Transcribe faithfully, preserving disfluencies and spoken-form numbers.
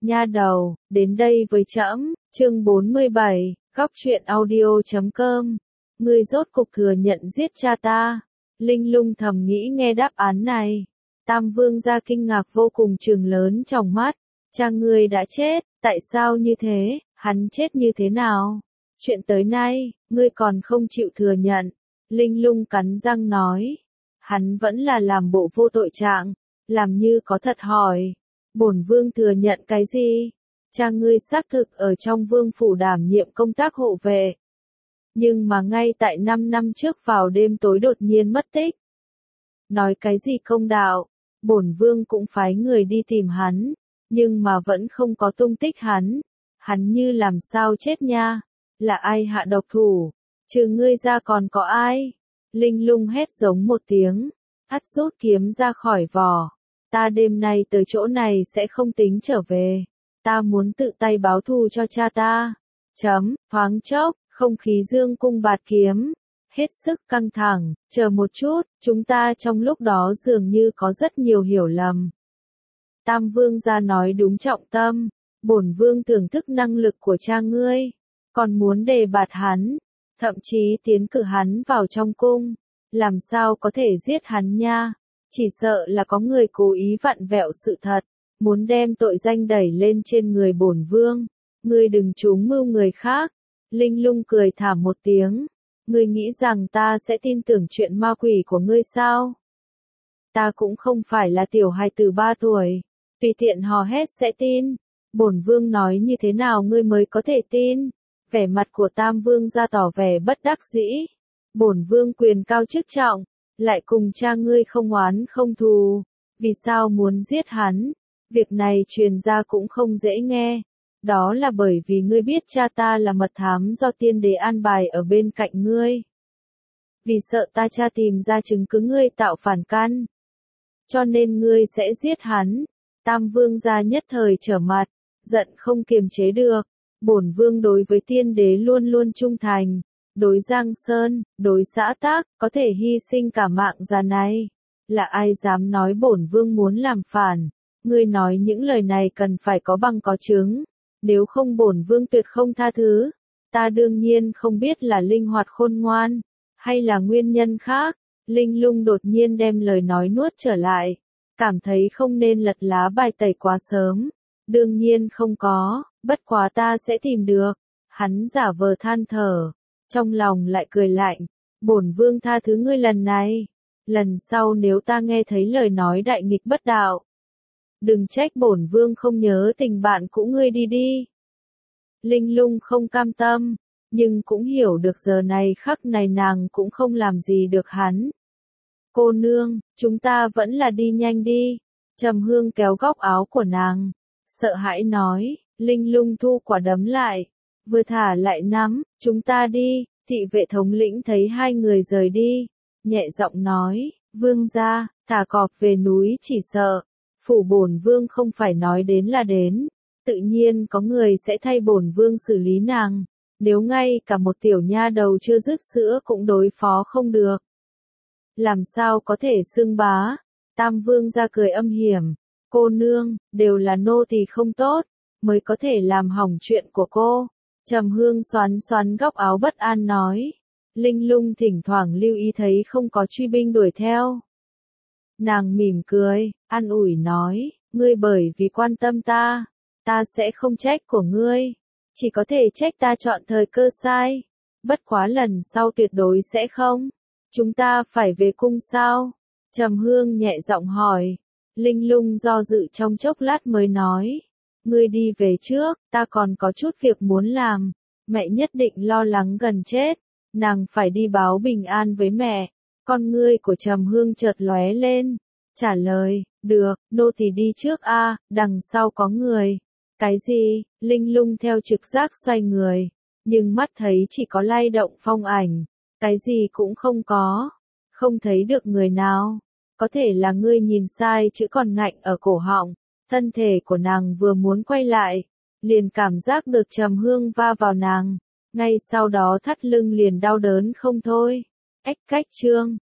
Nha đầu, đến đây với trẫm, chương bốn mươi bảy, góc truyện audio chấm com. Ngươi rốt cục thừa nhận giết cha ta. Linh Lung thầm nghĩ nghe đáp án này. Tam Vương gia kinh ngạc vô cùng trừng lớn trong mắt. Cha ngươi đã chết, tại sao như thế, hắn chết như thế nào? Chuyện tới nay, ngươi còn không chịu thừa nhận. Linh Lung cắn răng nói. Hắn vẫn là làm bộ vô tội trạng, làm như có thật hỏi. Bổn vương thừa nhận cái gì? Cha ngươi xác thực ở trong vương phủ đảm nhiệm công tác hộ vệ. Nhưng mà ngay tại năm năm trước vào đêm tối đột nhiên mất tích. Nói cái gì công đạo, bổn vương cũng phái người đi tìm hắn, nhưng mà vẫn không có tung tích hắn. Hắn như làm sao chết nha? Là ai hạ độc thủ? Trừ ngươi ra còn có ai? Linh Lung hét giống một tiếng, hắt rút kiếm ra khỏi vỏ. Ta đêm nay tới chỗ này sẽ không tính trở về. Ta muốn tự tay báo thù cho cha ta. Chấm, thoáng chốc, không khí dương cung bạt kiếm. Hết sức căng thẳng, chờ một chút, chúng ta trong lúc đó dường như có rất nhiều hiểu lầm. Tam Vương gia nói đúng trọng tâm, bổn vương thưởng thức năng lực của cha ngươi, còn muốn đề bạt hắn, thậm chí tiến cử hắn vào trong cung, làm sao có thể giết hắn nha? Chỉ sợ là có người cố ý vặn vẹo sự thật, muốn đem tội danh đẩy lên trên người bổn vương. Ngươi đừng trúng mưu người khác. Linh Lung cười thảm một tiếng. Ngươi nghĩ rằng ta sẽ tin tưởng chuyện ma quỷ của ngươi sao? Ta cũng không phải là tiểu hài tử ba tuổi, tùy tiện hò hét sẽ tin. Bổn vương nói như thế nào ngươi mới có thể tin? Vẻ mặt của Tam Vương gia tỏ vẻ bất đắc dĩ. Bổn vương quyền cao chức trọng, lại cùng cha ngươi không oán không thù, vì sao muốn giết hắn? Việc này truyền ra cũng không dễ nghe. Đó là bởi vì ngươi biết cha ta là mật thám do tiên đế an bài ở bên cạnh ngươi. Vì sợ ta cha tìm ra chứng cứ ngươi tạo phản căn, cho nên ngươi sẽ giết hắn. Tam Vương gia nhất thời trở mặt, giận không kiềm chế được. Bổn vương đối với tiên đế luôn luôn trung thành. Đối Giang Sơn, đối xã tác, có thể hy sinh cả mạng già này. Là ai dám nói bổn vương muốn làm phản? Ngươi nói những lời này cần phải có bằng có chứng. Nếu không bổn vương tuyệt không tha thứ. Ta đương nhiên không biết là linh hoạt khôn ngoan, hay là nguyên nhân khác. Linh Lung đột nhiên đem lời nói nuốt trở lại. Cảm thấy không nên lật lá bài tẩy quá sớm. Đương nhiên không có, bất quá ta sẽ tìm được. Hắn giả vờ than thở. Trong lòng lại cười lạnh, bổn vương tha thứ ngươi lần này, lần sau nếu ta nghe thấy lời nói đại nghịch bất đạo, đừng trách bổn vương không nhớ tình bạn cũ ngươi đi đi. Linh Lung không cam tâm, nhưng cũng hiểu được giờ này khắc này nàng cũng không làm gì được hắn. Cô nương, chúng ta vẫn là đi nhanh đi. Trầm Hương kéo góc áo của nàng, sợ hãi nói. Linh Lung thu quả đấm lại, vừa thả lại nắm, chúng ta đi. Thị vệ thống lĩnh thấy hai người rời đi, nhẹ giọng nói, vương gia, thả cọp về núi chỉ sợ, phủ bổn vương không phải nói đến là đến, tự nhiên có người sẽ thay bổn vương xử lý nàng, nếu ngay cả một tiểu nha đầu chưa dứt sữa cũng đối phó không được. Làm sao có thể xưng bá? Tam Vương gia cười âm hiểm, cô nương, đều là nô tỳ không tốt, mới có thể làm hỏng chuyện của cô. Trầm Hương xoắn xoắn góc áo bất an nói. Linh Lung thỉnh thoảng lưu ý thấy không có truy binh đuổi theo. Nàng mỉm cười, an ủi nói, ngươi bởi vì quan tâm ta, ta sẽ không trách của ngươi, chỉ có thể trách ta chọn thời cơ sai. Bất quá lần sau tuyệt đối sẽ không. Chúng ta phải về cung sao? Trầm Hương nhẹ giọng hỏi. Linh Lung do dự trong chốc lát mới nói. Ngươi đi về trước, ta còn có chút việc muốn làm. Mẹ nhất định lo lắng gần chết. Nàng phải đi báo bình an với mẹ. Con ngươi của Trầm Hương chợt lóe lên. Trả lời, được, nô tỳ đi trước a, đằng sau có người. Cái gì? Linh Lung theo trực giác xoay người. Nhưng mắt thấy chỉ có lay động phong ảnh. Cái gì cũng không có. Không thấy được người nào. Có thể là ngươi nhìn sai chữ còn ngạnh ở cổ họng. Thân thể của nàng vừa muốn quay lại, liền cảm giác được Trầm Hương va vào nàng, ngay sau đó thắt lưng liền đau đớn không thôi. Ếch cách chương